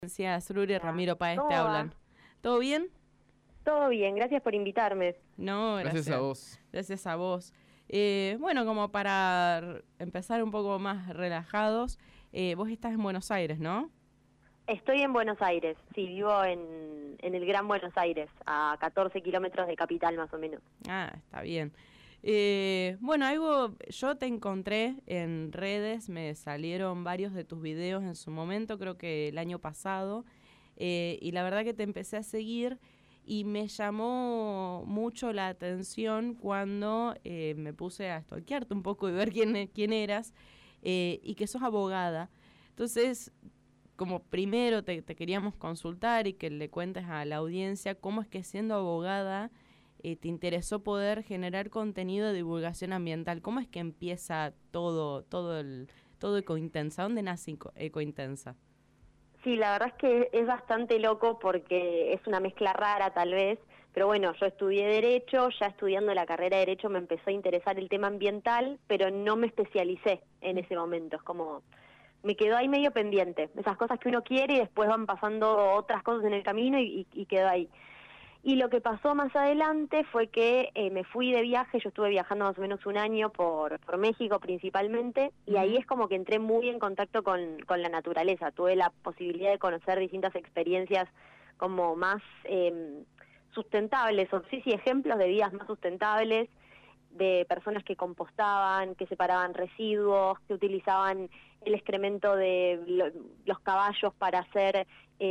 Sruri y Ramiro Páez te ¿Cómo va? hablan. ¿Todo bien? Todo bien, gracias por invitarme. No, gracias. Gracias a vos. Gracias a vos. Bueno, como para empezar un poco más relajados, vos estás en Buenos Aires, ¿no? Estoy en Buenos Aires, sí, vivo en el Gran Buenos Aires, a 14 kilómetros de Capital más o menos. Ah, está bien. Bueno, yo te encontré en redes, me salieron varios de tus videos en su momento, creo que el año pasado, y la verdad que te empecé a seguir y me llamó mucho la atención cuando me puse a stalkearte un poco y ver quién eras, y que sos abogada. Entonces, como primero te queríamos consultar y que le cuentes a la audiencia cómo es que siendo abogada te interesó poder generar contenido de divulgación ambiental. ¿Cómo es que empieza todo Ecointensa? ¿Dónde nace Ecointensa? Sí, la verdad es que es bastante loco porque es una mezcla rara tal vez, pero bueno, yo estudié Derecho, ya estudiando la carrera de Derecho me empezó a interesar el tema ambiental, pero no me especialicé en ese momento, es como me quedó ahí medio pendiente, esas cosas que uno quiere y después van pasando otras cosas en el camino y quedó ahí. Y lo que pasó más adelante fue que me fui de viaje, yo estuve viajando más o menos un año por México principalmente, y ahí es como que entré muy en contacto con la naturaleza, tuve la posibilidad de conocer distintas experiencias como más sustentables, o sí, ejemplos de vidas más sustentables, de personas que compostaban, que separaban residuos, que utilizaban el excremento de los caballos para hacer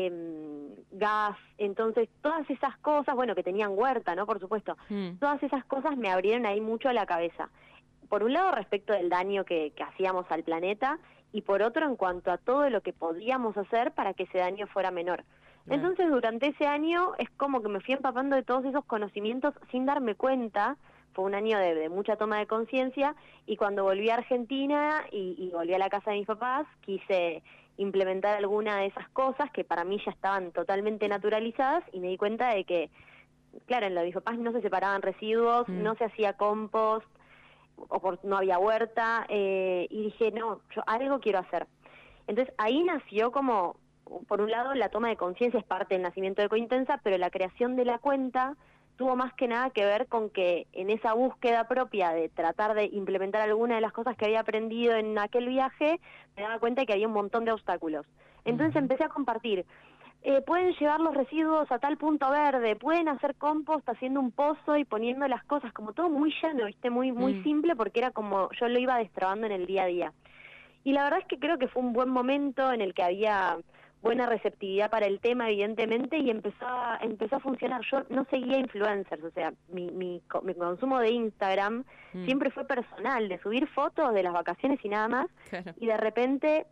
gas. Entonces, todas esas cosas, bueno, que tenían huerta, ¿no? Por supuesto, todas esas cosas me abrieron ahí mucho la cabeza. Por un lado, respecto del daño que hacíamos al planeta, y por otro, en cuanto a todo lo que podíamos hacer para que ese daño fuera menor. Claro. Entonces, durante ese año, es como que me fui empapando de todos esos conocimientos sin darme cuenta. Fue un año de mucha toma de conciencia, y cuando volví a Argentina y volví a la casa de mis papás, quise implementar alguna de esas cosas que para mí ya estaban totalmente naturalizadas, y me di cuenta de que, claro, en lo de mis papás no se separaban residuos, no se hacía compost, no había huerta, y dije, no, yo algo quiero hacer. Entonces ahí nació como, por un lado, la toma de conciencia es parte del nacimiento de Ecointensa, pero la creación de la cuenta tuvo más que nada que ver con que en esa búsqueda propia de tratar de implementar alguna de las cosas que había aprendido en aquel viaje, me daba cuenta de que había un montón de obstáculos. Entonces empecé a compartir. Pueden llevar los residuos a tal punto verde, pueden hacer compost haciendo un pozo y poniendo las cosas, como todo muy llano, ¿viste? Muy simple, porque era como yo lo iba destrabando en el día a día. Y la verdad es que creo que fue un buen momento en el que había buena receptividad para el tema, evidentemente, y empezó a funcionar. Yo no seguía influencers, o sea, mi consumo de Instagram siempre fue personal, de subir fotos de las vacaciones y nada más, Claro. y de repente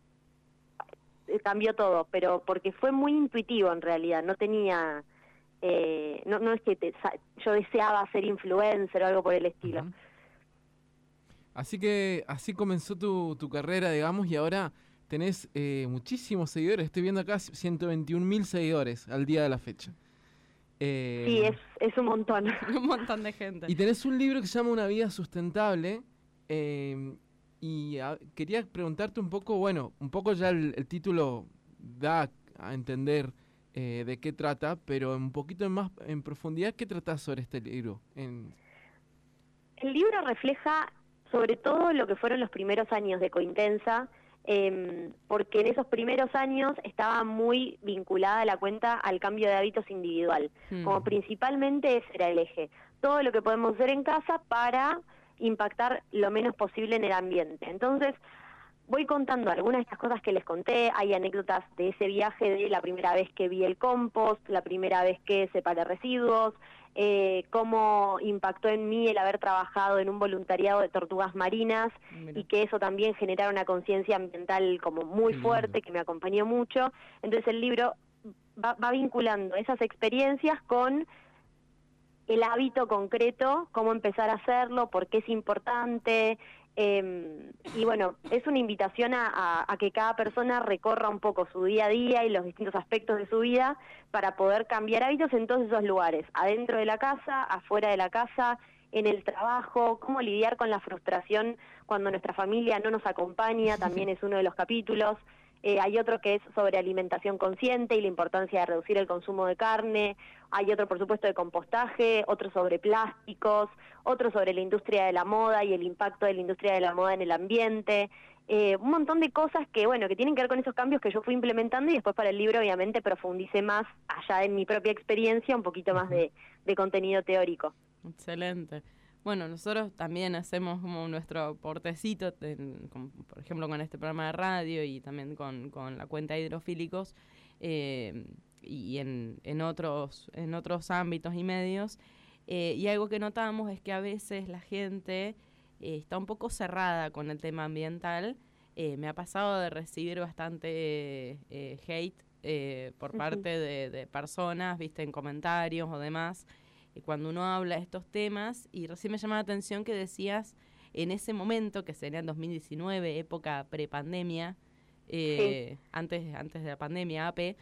cambió todo, pero porque fue muy intuitivo en realidad, no tenía... no es que yo deseaba ser influencer o algo por el estilo. Así que así comenzó tu carrera, digamos, y ahora tenés muchísimos seguidores. Estoy viendo acá 121.000 seguidores al día de la fecha. Sí, es un montón. Un montón de gente. Y tenés un libro que se llama Una vida sustentable. Quería preguntarte un poco, bueno, un poco ya el título da a entender de qué trata, pero un poquito más en profundidad, ¿qué tratás sobre este libro? El libro refleja sobre todo lo que fueron los primeros años de Ecointensa, porque en esos primeros años estaba muy vinculada la cuenta al cambio de hábitos individual, como principalmente ese era el eje. Todo lo que podemos hacer en casa para impactar lo menos posible en el ambiente. Entonces, voy contando algunas de estas cosas que les conté, hay anécdotas de ese viaje, de la primera vez que vi el compost, la primera vez que separé residuos, cómo impactó en mí el haber trabajado en un voluntariado de tortugas marinas. Mira. Y que eso también generara una conciencia ambiental como muy fuerte, que me acompañó mucho. Entonces el libro va vinculando esas experiencias con el hábito concreto, cómo empezar a hacerlo, por qué es importante. Y bueno, es una invitación a que cada persona recorra un poco su día a día y los distintos aspectos de su vida para poder cambiar hábitos en todos esos lugares, adentro de la casa, afuera de la casa, en el trabajo, cómo lidiar con la frustración cuando nuestra familia no nos acompaña, también es uno de los capítulos. Hay otro que es sobre alimentación consciente y la importancia de reducir el consumo de carne. Hay otro, por supuesto, de compostaje, otro sobre plásticos, otro sobre la industria de la moda y el impacto de la industria de la moda en el ambiente. Un montón de cosas que, bueno, que tienen que ver con esos cambios que yo fui implementando, y después para el libro, obviamente, profundicé más allá en mi propia experiencia, un poquito más de contenido teórico. Excelente. Bueno, nosotros también hacemos como nuestro aportecito, por ejemplo, con este programa de radio y también con la cuenta de Hidrofílicos, y en otros ámbitos y medios. Y algo que notamos es que a veces la gente está un poco cerrada con el tema ambiental. Me ha pasado de recibir bastante hate por parte de personas, viste, en comentarios o demás, cuando uno habla de estos temas. Y recién me llama la atención que decías en ese momento, que sería en 2019, época prepandemia, antes de la pandemia, AP,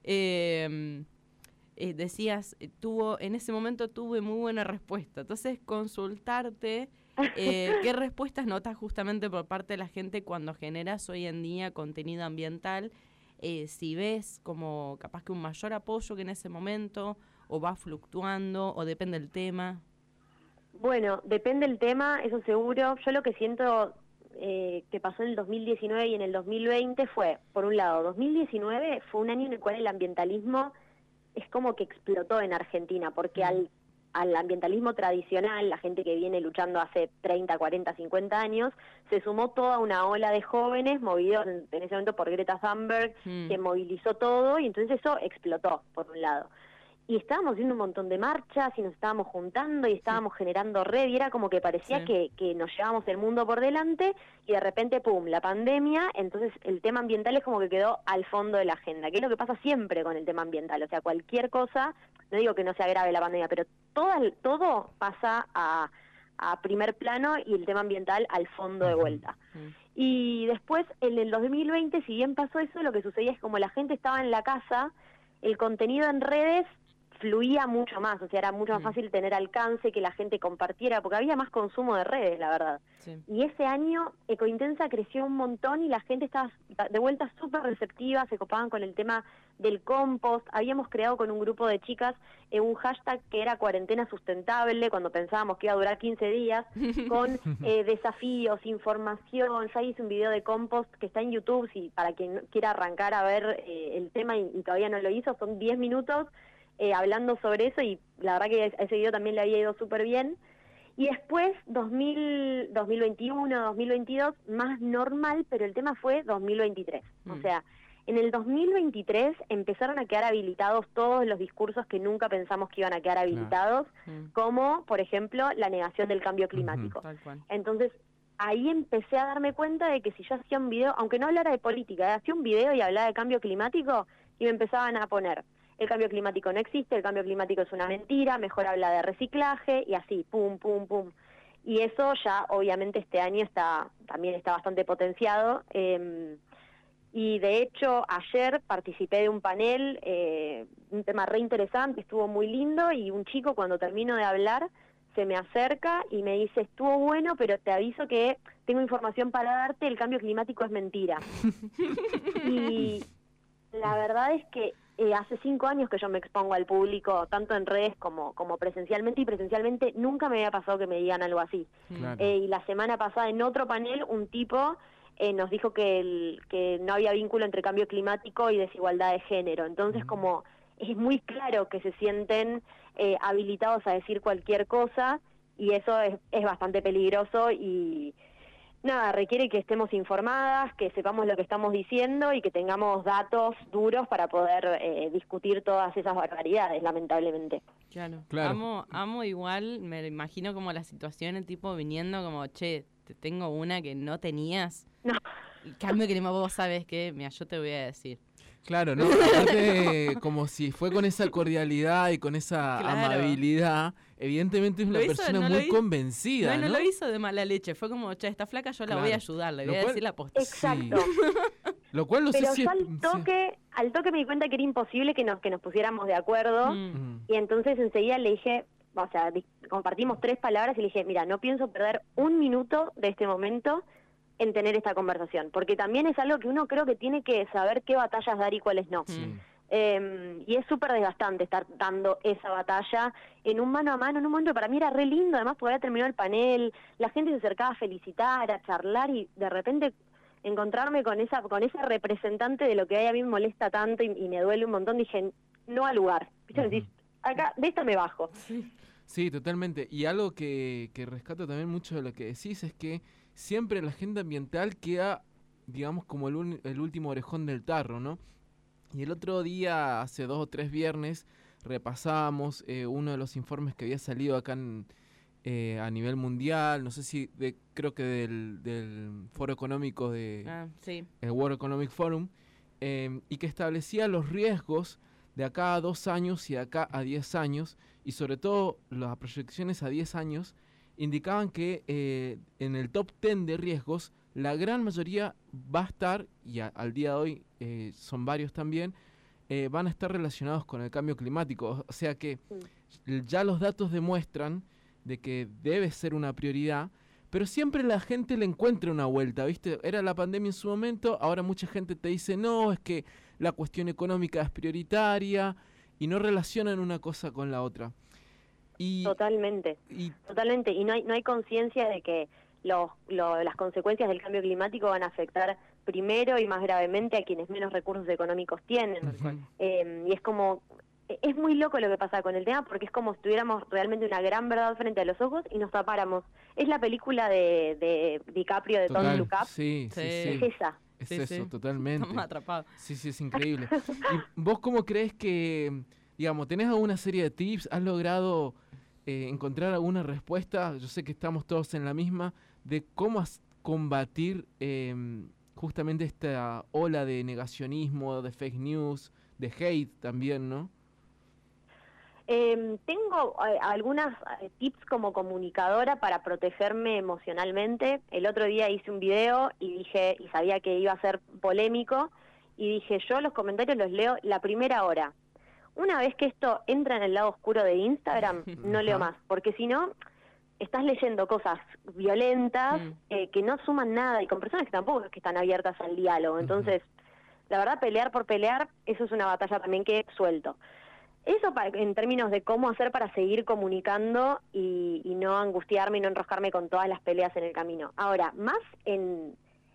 decías, en ese momento tuve muy buena respuesta. Entonces, consultarte qué respuestas notas justamente por parte de la gente cuando generas hoy en día contenido ambiental, si ves como capaz que un mayor apoyo que en ese momento, o va fluctuando, o depende del tema. Bueno, depende del tema, eso seguro. Yo lo que siento que pasó en el 2019 y en el 2020 fue, por un lado, 2019 fue un año en el cual el ambientalismo es como que explotó en Argentina, porque al ambientalismo tradicional, la gente que viene luchando hace 30, 40, 50 años, se sumó toda una ola de jóvenes movidos en ese momento por Greta Thunberg, que movilizó todo, y entonces eso explotó, por un lado. Y estábamos haciendo un montón de marchas y nos estábamos juntando y estábamos generando red, y era como que parecía que nos llevábamos el mundo por delante, y de repente, ¡pum!, la pandemia. Entonces el tema ambiental es como que quedó al fondo de la agenda, que es lo que pasa siempre con el tema ambiental. O sea, cualquier cosa, no digo que no sea grave la pandemia, pero todo pasa a primer plano y el tema ambiental al fondo de vuelta. Y después, en el 2020, si bien pasó eso, lo que sucedía es como la gente estaba en la casa, el contenido en redes fluía mucho más, o sea, era mucho más fácil tener alcance, que la gente compartiera, porque había más consumo de redes, la verdad. Y ese año Ecointensa creció un montón y la gente estaba de vuelta súper receptiva, se copaban con el tema del compost. Habíamos creado con un grupo de chicas un hashtag que era cuarentena sustentable, cuando pensábamos que iba a durar 15 días, con desafíos, información. Ya hice un video de compost que está en YouTube, para quien quiera arrancar a ver el tema y todavía no lo hizo, son 10 minutos, hablando sobre eso, y la verdad que a ese video también le había ido súper bien. Y después, 2021, 2022, más normal, pero el tema fue 2023. O sea, en el 2023 empezaron a quedar habilitados todos los discursos que nunca pensamos que iban a quedar habilitados, como, por ejemplo, la negación del cambio climático. Entonces, ahí empecé a darme cuenta de que si yo hacía un video, aunque no hablara de política, hacía un video y hablaba de cambio climático, y me empezaban a poner: el cambio climático no existe, el cambio climático es una mentira, mejor habla de reciclaje, y así, pum, pum, pum. Y eso ya, obviamente, este año también está bastante potenciado. Y de hecho, ayer participé de un panel, un tema re interesante, estuvo muy lindo, y un chico, cuando termino de hablar, se me acerca y me dice: estuvo bueno, pero te aviso que tengo información para darte, el cambio climático es mentira. Y la verdad es que hace 5 años que yo me expongo al público, tanto en redes como presencialmente, y presencialmente nunca me había pasado que me digan algo así. Y la semana pasada, en otro panel, un tipo nos dijo que no había vínculo entre cambio climático y desigualdad de género. Entonces, como es muy claro que se sienten habilitados a decir cualquier cosa, y eso es bastante peligroso, y nada, requiere que estemos informadas, que sepamos lo que estamos diciendo y que tengamos datos duros para poder discutir todas esas barbaridades, lamentablemente. Claro. Amo igual, me imagino como la situación, tipo viniendo como: che, te tengo una que no tenías. No. El cambio climático, vos sabés que, mira, yo te voy a decir. Claro, ¿no? Aparte, como si fue con esa cordialidad y con esa amabilidad, evidentemente es una persona muy convencida, ¿no? No lo hizo de mala leche, fue como: che, esta flaca yo la voy a ayudar, le voy a decir la posta. Exacto. Sí. Lo cual no sé si yo al toque me di cuenta que era imposible que nos pusiéramos de acuerdo, y entonces enseguida le dije, o sea, compartimos 3 palabras y le dije: mira, no pienso perder un minuto de este momento en tener esta conversación, porque también es algo que uno creo que tiene que saber qué batallas dar y cuáles no. Sí. Y es súper desgastante estar dando esa batalla en un mano a mano, en un momento que para mí era re lindo, además porque había terminado el panel, la gente se acercaba a felicitar, a charlar, y de repente encontrarme con esa representante de lo que a mí me molesta tanto y me duele un montón, dije, no al lugar. ¿Viste? Decís, acá, de esta me bajo. Sí, totalmente. Y algo que rescato también mucho de lo que decís es que siempre la agenda ambiental queda, digamos, como el último orejón del tarro, ¿no? Y el otro día, hace 2 o 3 viernes, repasábamos uno de los informes que había salido acá a nivel mundial, no sé si, creo que del Foro Económico sí. el World Economic Forum, y que establecía los riesgos de acá a 2 años y de acá a 10 años, y sobre todo las proyecciones a 10 años, indicaban que en el top 10 de riesgos, la gran mayoría va a estar, y al día de hoy son varios también, van a estar relacionados con el cambio climático. O sea que ya los datos demuestran de que debe ser una prioridad, pero siempre la gente le encuentra una vuelta, ¿viste? Era la pandemia en su momento, ahora mucha gente te dice, no, es que la cuestión económica es prioritaria, y no relacionan una cosa con la otra. Totalmente. Y no hay conciencia de que las consecuencias del cambio climático van a afectar primero y más gravemente a quienes menos recursos económicos tienen. Y es como, es muy loco lo que pasa con el tema, porque es como si tuviéramos realmente una gran verdad frente a los ojos y nos tapáramos. Es la película de DiCaprio de Don't Look Up. Sí. Es esa. Es eso, totalmente. Estamos atrapados. Sí, es increíble. ¿Y vos cómo crees que, digamos, tenés alguna serie de tips? ¿Has logrado encontrar alguna respuesta? Yo sé que estamos todos en la misma, de cómo combatir justamente esta ola de negacionismo, de fake news, de hate también, ¿no? Tengo algunas tips como comunicadora para protegerme emocionalmente. El otro día hice un video y sabía que iba a ser polémico, y dije, yo los comentarios los leo la primera hora. Una vez que esto entra en el lado oscuro de Instagram, no leo más, porque si no, estás leyendo cosas violentas que no suman nada, y con personas que tampoco es que están abiertas al diálogo. Entonces, la verdad, pelear por pelear, eso es una batalla también que suelto. Eso en términos de cómo hacer para seguir comunicando y no angustiarme y no enroscarme con todas las peleas en el camino. Ahora, más en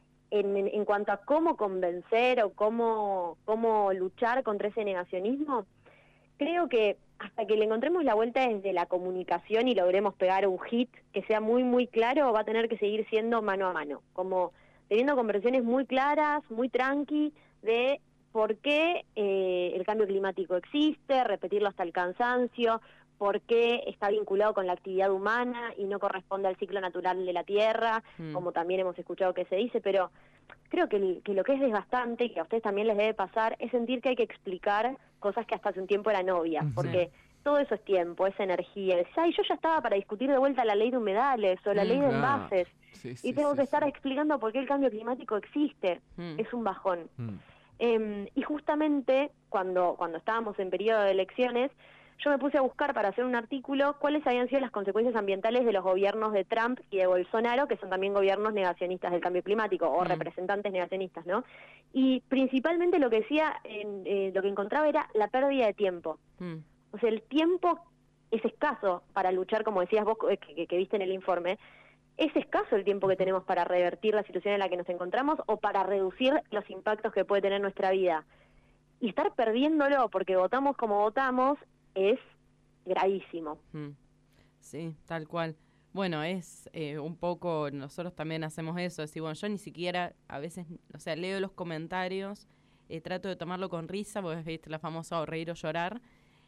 cuanto a cómo convencer o cómo luchar contra ese negacionismo, creo que hasta que le encontremos la vuelta desde la comunicación y logremos pegar un hit que sea muy, muy claro, va a tener que seguir siendo mano a mano, como teniendo conversaciones muy claras, muy tranqui, de por qué el cambio climático existe, repetirlo hasta el cansancio, por qué está vinculado con la actividad humana y no corresponde al ciclo natural de la Tierra, como también hemos escuchado que se dice, pero creo que lo que es desgastante, y que a ustedes también les debe pasar, es sentir que hay que explicar cosas que hasta hace un tiempo eran obvias, porque todo eso es tiempo, es energía. Decís, ay, yo ya estaba para discutir de vuelta la ley de humedales o la ley de envases, y tengo que estar explicando por qué el cambio climático existe. Es un bajón. Y justamente cuando estábamos en periodo de elecciones, yo me puse a buscar para hacer un artículo cuáles habían sido las consecuencias ambientales de los gobiernos de Trump y de Bolsonaro, que son también gobiernos negacionistas del cambio climático, o representantes negacionistas, ¿no? Y principalmente lo que decía, lo que encontraba era la pérdida de tiempo. O sea, el tiempo es escaso para luchar, como decías vos, que viste en el informe. Es escaso el tiempo que tenemos para revertir la situación en la que nos encontramos o para reducir los impactos que puede tener nuestra vida. Y estar perdiéndolo porque votamos como votamos es gravísimo. Sí, tal cual. Bueno, es un poco, nosotros también hacemos eso, decir, bueno, yo ni siquiera, a veces, o sea, leo los comentarios, trato de tomarlo con risa, porque viste la famosa o reír o llorar,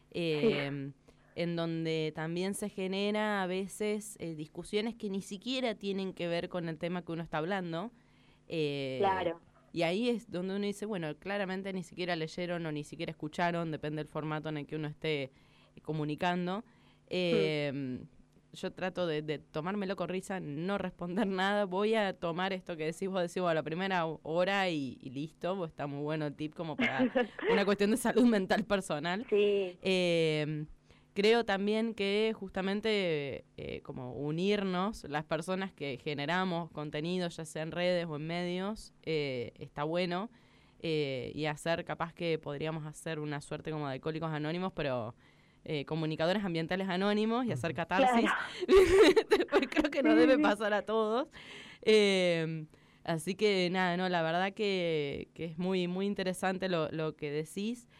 en donde también se genera a veces discusiones que ni siquiera tienen que ver con el tema que uno está hablando. Claro. Y ahí es donde uno dice, bueno, claramente ni siquiera leyeron o ni siquiera escucharon, depende del formato en el que uno esté comunicando. Yo trato de tomármelo con risa, no responder nada. Voy a tomar esto que decís a la primera hora y listo, pues está muy bueno el tip como para una cuestión de salud mental personal. Sí. creo también que justamente como unirnos, las personas que generamos contenido, ya sea en redes o en medios, está bueno. Y hacer, capaz que podríamos hacer una suerte como de Alcohólicos Anónimos, pero comunicadores ambientales anónimos y hacer catarsis. Claro. Después creo que nos debe pasar a todos. Así que nada, no, la verdad que es muy, muy interesante lo que decís.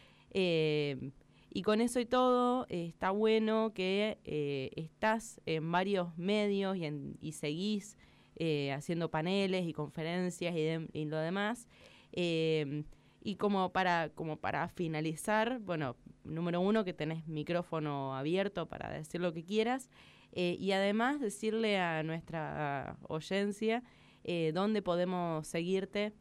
Y con eso y todo, está bueno que estás en varios medios y seguís haciendo paneles y conferencias y lo demás. Y como para finalizar, bueno, número uno, que tenés micrófono abierto para decir lo que quieras, y además decirle a nuestra audiencia dónde podemos seguirte.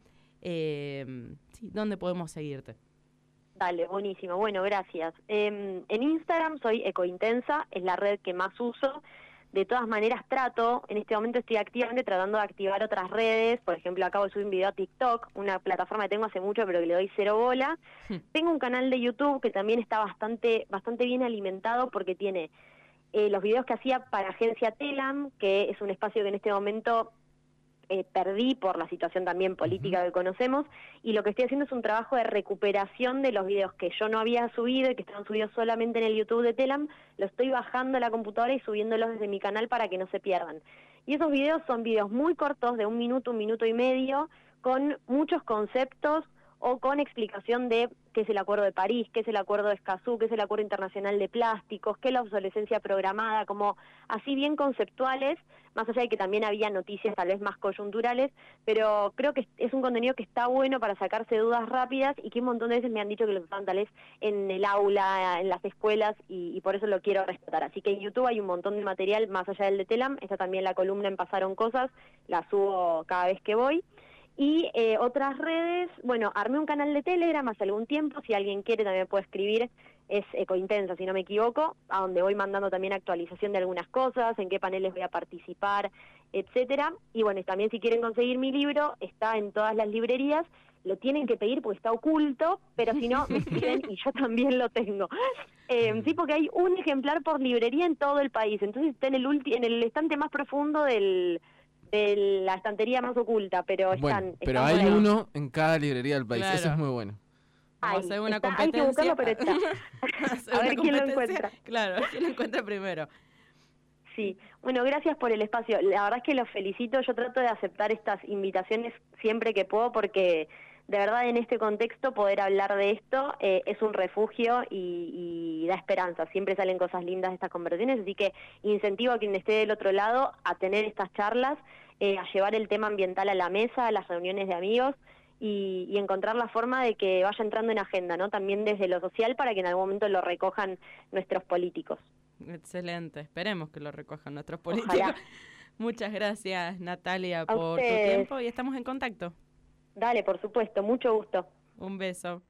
Sí, dónde podemos seguirte. Dale, buenísimo. Bueno, gracias. En Instagram soy Ecointensa, es la red que más uso. De todas maneras en este momento estoy activamente tratando de activar otras redes. Por ejemplo, acabo de subir un video a TikTok, una plataforma que tengo hace mucho pero que le doy cero bola. Tengo un canal de YouTube que también está bastante bien alimentado porque tiene los videos que hacía para Agencia Telam, que es un espacio que en este momento perdí por la situación también política que conocemos, y lo que estoy haciendo es un trabajo de recuperación de los videos que yo no había subido y que estaban subidos solamente en el YouTube de Telam. Lo estoy bajando a la computadora y subiéndolos desde mi canal para que no se pierdan. Y esos videos son videos muy cortos, de 1 minuto, 1 minuto y medio, con muchos conceptos o con explicación de qué es el Acuerdo de París, qué es el Acuerdo de Escazú, qué es el Acuerdo Internacional de Plásticos, qué es la obsolescencia programada, como así bien conceptuales, más allá de que también había noticias tal vez más coyunturales, pero creo que es un contenido que está bueno para sacarse dudas rápidas y que un montón de veces me han dicho que lo usaban tal vez en el aula, en las escuelas, y por eso lo quiero rescatar. Así que en YouTube hay un montón de material, más allá del de Telam, está también la columna en Pasaron Cosas, la subo cada vez que voy. Y otras redes, bueno, armé un canal de Telegram hace algún tiempo, si alguien quiere también puede escribir, es Ecointensa, si no me equivoco, a donde voy mandando también actualización de algunas cosas, en qué paneles voy a participar, etcétera. Y bueno, también si quieren conseguir mi libro, está en todas las librerías, lo tienen que pedir porque está oculto, pero si no, me escriben y yo también lo tengo. Sí, porque hay un ejemplar por librería en todo el país, entonces está en el estante más profundo de la estantería más oculta, pero Bueno, están pero por hay ahí. uno en cada librería del país, eso Claro. es muy bueno. Vamos a hacer una Hay que competencia. buscarlo, pero está. A ver quién lo encuentra. Claro, quién lo encuentra primero. Sí, bueno, gracias por el espacio. La verdad es que los felicito. Yo trato de aceptar estas invitaciones siempre que puedo porque de verdad en este contexto poder hablar de esto es un refugio y da esperanza. Siempre salen cosas lindas de estas conversaciones, así que incentivo a quien esté del otro lado a tener estas charlas, a llevar el tema ambiental a la mesa, a las reuniones de amigos y encontrar la forma de que vaya entrando en agenda, ¿no? También desde lo social para que en algún momento lo recojan nuestros políticos. Excelente, esperemos que lo recojan nuestros políticos. Ojalá. Muchas gracias, Natalia, A por tu ustedes. tiempo y estamos en contacto. Dale, por supuesto, mucho gusto. Un beso.